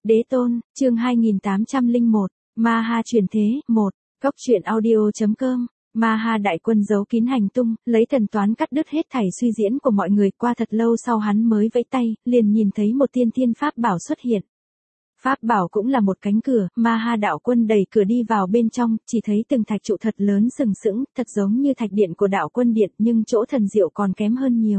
Đế tôn, chương 2801, Ma Ha chuyển thế, 1, Cốc truyện audio.com. Ma Ha đại quân giấu kín hành tung, lấy thần toán cắt đứt hết thảy suy diễn của mọi người, qua thật lâu sau hắn mới vẫy tay, liền nhìn thấy một tiên thiên pháp bảo xuất hiện. Pháp bảo cũng là một cánh cửa, Ma Ha đạo quân đẩy cửa đi vào bên trong, chỉ thấy từng thạch trụ thật lớn sừng sững, thật giống như thạch điện của đạo quân điện, nhưng chỗ thần diệu còn kém hơn nhiều.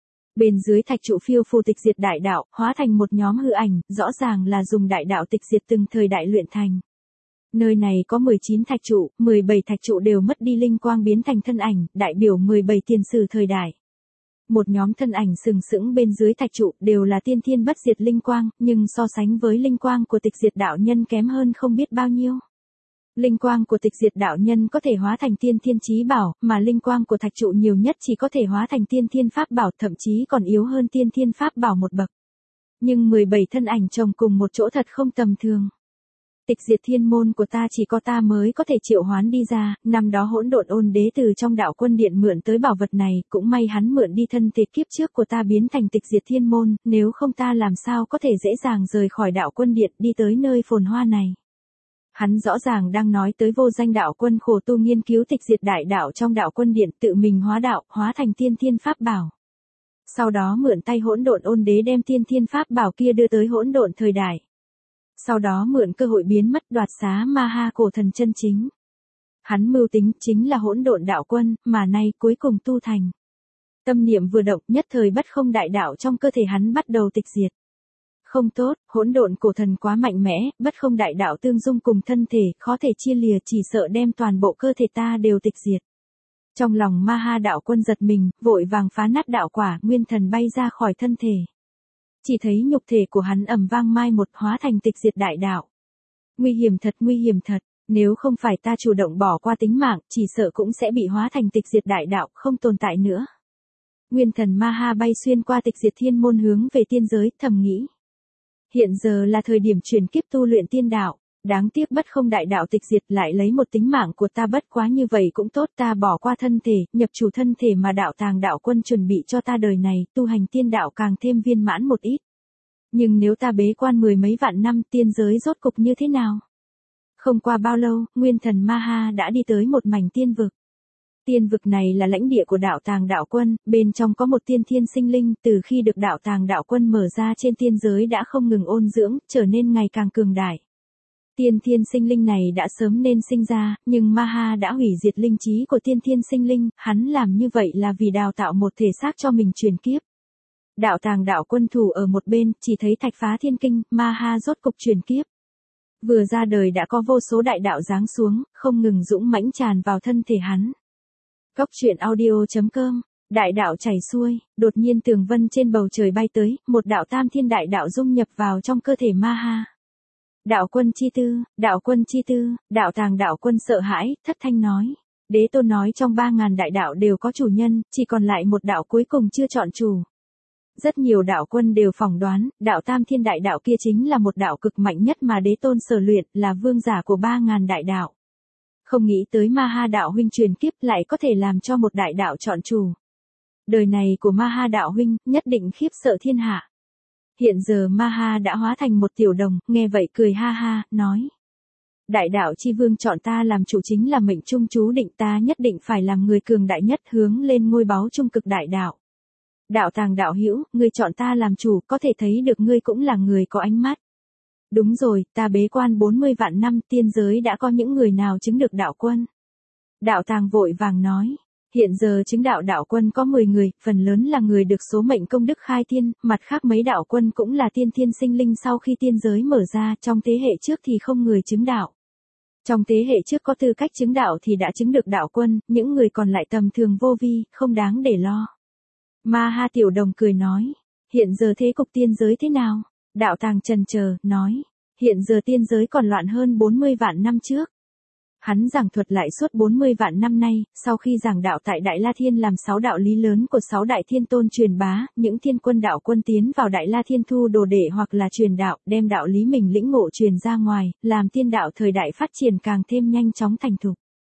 Bên dưới thạch trụ phiêu phù tịch diệt đại đạo, hóa thành một nhóm hư ảnh, rõ ràng là dùng đại đạo tịch diệt từng thời đại luyện thành. Nơi này có 19 thạch trụ, 17 thạch trụ đều mất đi linh quang biến thành thân ảnh, đại biểu 17 tiền sử thời đại. Một nhóm thân ảnh sừng sững bên dưới thạch trụ đều là tiên thiên bất diệt linh quang, nhưng so sánh với linh quang của tịch diệt đạo nhân kém hơn không biết bao nhiêu. Linh quang của tịch diệt đạo nhân có thể hóa thành tiên thiên chí bảo, mà linh quang của thạch trụ nhiều nhất chỉ có thể hóa thành tiên thiên pháp bảo, thậm chí còn yếu hơn tiên thiên pháp bảo một bậc. Nhưng 17 thân ảnh chồng cùng một chỗ thật không tầm thường. Tịch diệt thiên môn của ta chỉ có ta mới có thể triệu hoán đi ra, năm đó hỗn độn ôn đế từ trong đạo quân điện mượn tới bảo vật này, cũng may hắn mượn đi thân thể kiếp trước của ta biến thành tịch diệt thiên môn, nếu không ta làm sao có thể dễ dàng rời khỏi đạo quân điện đi tới nơi phồn hoa này. Hắn rõ ràng đang nói tới vô danh đạo quân khổ tu nghiên cứu tịch diệt đại đạo trong đạo quân điện, tự mình hóa đạo, hóa thành tiên thiên pháp bảo. Sau đó mượn tay hỗn độn ôn đế đem tiên thiên pháp bảo kia đưa tới hỗn độn thời đại. Sau đó mượn cơ hội biến mất đoạt xá Ma Ha cổ thần chân chính. Hắn mưu tính chính là hỗn độn đạo quân, mà nay cuối cùng tu thành. Tâm niệm vừa động, nhất thời bất không đại đạo trong cơ thể hắn bắt đầu tịch diệt. Không tốt, hỗn độn cổ thần quá mạnh mẽ, bất không đại đạo tương dung cùng thân thể, khó thể chia lìa, chỉ sợ đem toàn bộ cơ thể ta đều tịch diệt. Trong lòng Ma Ha đạo quân giật mình, vội vàng phá nát đạo quả, nguyên thần bay ra khỏi thân thể. Chỉ thấy nhục thể của hắn ầm vang mai một, hóa thành tịch diệt đại đạo. Nguy hiểm thật, nếu không phải ta chủ động bỏ qua tính mạng, chỉ sợ cũng sẽ bị hóa thành tịch diệt đại đạo, không tồn tại nữa. Nguyên thần Ma Ha bay xuyên qua tịch diệt thiên môn hướng về tiên giới, thầm nghĩ. Hiện giờ là thời điểm chuyển kiếp tu luyện tiên đạo, đáng tiếc bất không đại đạo tịch diệt lại lấy một tính mạng của ta, bất quá như vậy cũng tốt, ta bỏ qua thân thể, nhập chủ thân thể mà đạo tàng đạo quân chuẩn bị cho ta đời này, tu hành tiên đạo càng thêm viên mãn một ít. Nhưng nếu ta bế quan 10 mấy vạn năm, tiên giới rốt cục như thế nào? Không qua bao lâu, nguyên thần Ma Ha đã đi tới một mảnh tiên vực. Tiên vực này là lãnh địa của đạo tàng đạo quân, bên trong có một tiên thiên sinh linh, từ khi được đạo tàng đạo quân mở ra trên tiên giới đã không ngừng ôn dưỡng, trở nên ngày càng cường đại. Tiên thiên sinh linh này đã sớm nên sinh ra, nhưng Ma Ha đã hủy diệt linh trí của tiên thiên sinh linh, hắn làm như vậy là vì đào tạo một thể xác cho mình chuyển kiếp. Đạo tàng đạo quân thủ ở một bên, chỉ thấy thạch phá thiên kinh, Ma Ha rốt cục chuyển kiếp. Vừa ra đời đã có vô số đại đạo giáng xuống, không ngừng dũng mãnh tràn vào thân thể hắn. Cốc truyện audio.com, đại đạo chảy xuôi, đột nhiên tường vân trên bầu trời bay tới, một đạo tam thiên đại đạo dung nhập vào trong cơ thể Ma Ha. Đạo quân chi tư, đạo tàng đạo quân sợ hãi, thất thanh nói. Đế tôn nói trong 3.000 đại đạo đều có chủ nhân, chỉ còn lại một đạo cuối cùng chưa chọn chủ. Rất nhiều đạo quân đều phỏng đoán, đạo tam thiên đại đạo kia chính là một đạo cực mạnh nhất mà đế tôn sở luyện, là vương giả của 3.000 đại đạo. Không nghĩ tới Ma Ha đạo huynh truyền kiếp lại có thể làm cho một đại đạo chọn chủ. Đời này của Ma Ha đạo huynh, nhất định khiếp sợ thiên hạ. Hiện giờ Ma Ha đã hóa thành một tiểu đồng, nghe vậy cười ha ha, nói. Đại đạo chi vương chọn ta làm chủ chính là mệnh trung chú định, ta nhất định phải làm người cường đại nhất, hướng lên ngôi báu trung cực đại đạo. Đạo tàng đạo hữu, ngươi chọn ta làm chủ, có thể thấy được ngươi cũng là người có ánh mắt. Đúng rồi, ta bế quan 40 vạn năm, tiên giới đã có những người nào chứng được đạo quân. Đạo tàng vội vàng nói, hiện giờ chứng đạo đạo quân có 10 người, phần lớn là người được số mệnh công đức khai tiên, mặt khác mấy đạo quân cũng là tiên thiên sinh linh sau khi tiên giới mở ra, trong thế hệ trước thì không người chứng đạo. Trong thế hệ trước có tư cách chứng đạo thì đã chứng được đạo quân, những người còn lại tầm thường vô vi, không đáng để lo. Ma Ha tiểu đồng cười nói, hiện giờ thế cục tiên giới thế nào? Đạo tàng chần chờ, nói, hiện giờ tiên giới còn loạn hơn 40 vạn năm trước. Hắn giảng thuật lại suốt 40 vạn năm nay, sau khi giảng đạo tại Đại La Thiên làm 6 đạo lý lớn của 6 đại thiên tôn truyền bá, những thiên quân đạo quân tiến vào Đại La Thiên thu đồ đệ hoặc là truyền đạo, đem đạo lý mình lĩnh ngộ truyền ra ngoài, làm tiên đạo thời đại phát triển càng thêm nhanh chóng thành thục.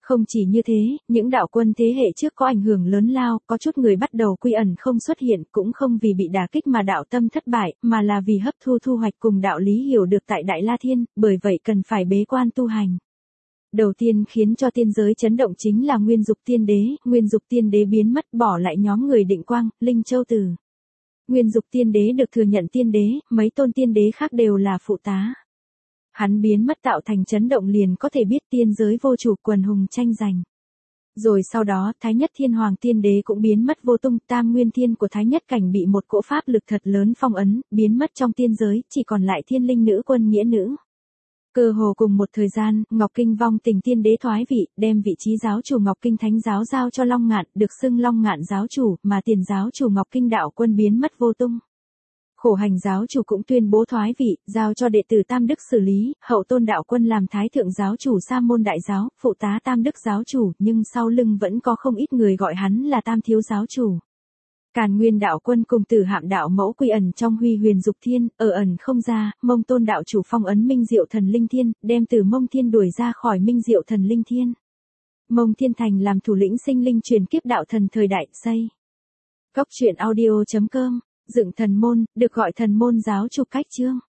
Không chỉ như thế, những đạo quân thế hệ trước có ảnh hưởng lớn lao, có chút người bắt đầu quy ẩn không xuất hiện cũng không vì bị đả kích mà đạo tâm thất bại, mà là vì hấp thu thu hoạch cùng đạo lý hiểu được tại Đại La Thiên, bởi vậy cần phải bế quan tu hành. Đầu tiên khiến cho tiên giới chấn động chính là Nguyên Dục Tiên Đế, Nguyên Dục Tiên Đế biến mất bỏ lại nhóm người Định Quang, Linh Châu Tử. Nguyên Dục Tiên Đế được thừa nhận tiên đế, mấy tôn tiên đế khác đều là phụ tá. Hắn biến mất tạo thành chấn động liền có thể biết tiên giới vô chủ quần hùng tranh giành. Rồi sau đó, Thái Nhất Thiên Hoàng Tiên Đế cũng biến mất vô tung, Tam Nguyên Thiên của Thái Nhất Cảnh bị một cỗ pháp lực thật lớn phong ấn, biến mất trong tiên giới, chỉ còn lại Thiên Linh Nữ Quân Nghĩa Nữ. Cơ hồ cùng một thời gian, Ngọc Kinh Vong Tình Tiên Đế thoái vị, đem vị trí giáo chủ Ngọc Kinh Thánh giáo giao cho Long Ngạn, được xưng Long Ngạn giáo chủ, mà tiền giáo chủ Ngọc Kinh Đạo Quân biến mất vô tung. Khổ Hành giáo chủ cũng tuyên bố thoái vị, giao cho đệ tử Tam Đức xử lý, Hậu Tôn Đạo Quân làm Thái Thượng giáo chủ Sa Môn Đại giáo, phụ tá Tam Đức giáo chủ, nhưng sau lưng vẫn có không ít người gọi hắn là Tam Thiếu giáo chủ. Càn Nguyên Đạo Quân cùng Tử Hạm Đạo Mẫu quy ẩn trong Huy Huyền Dục Thiên, ở ẩn không ra, Mông Tôn Đạo chủ phong ấn Minh Diệu Thần Linh Thiên, đem từ Mông Thiên đuổi ra khỏi Minh Diệu Thần Linh Thiên. Mông Thiên Thành làm thủ lĩnh sinh linh truyền kiếp đạo thần thời đại, xây. Cốc truyện audio.com, dựng thần môn, được gọi thần môn giáo chủ cách chương.